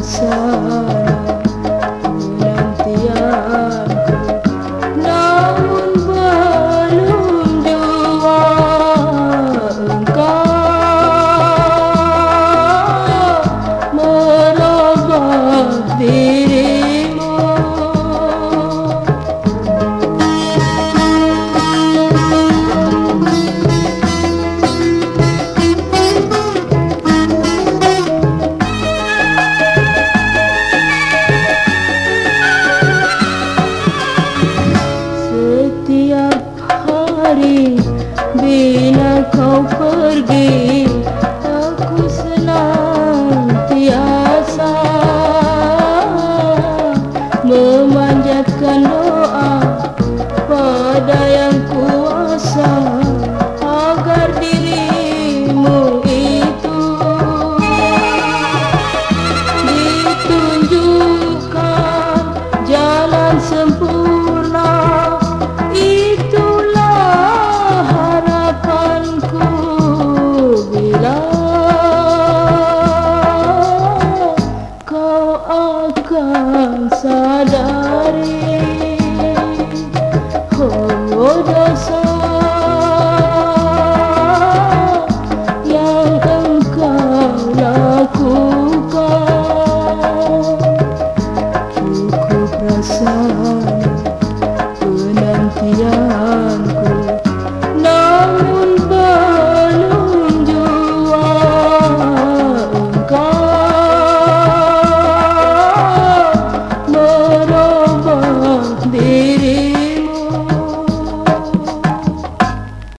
sana penantianku, namun belum jua engkau merubah dirimu. Setiap hari bila kau pergi, aku senantiasa memanjatkan doa pada Yang Kuasa agar dirimu itu ditunjukkan jalan sempurna. Itulah harapanku bila kau akan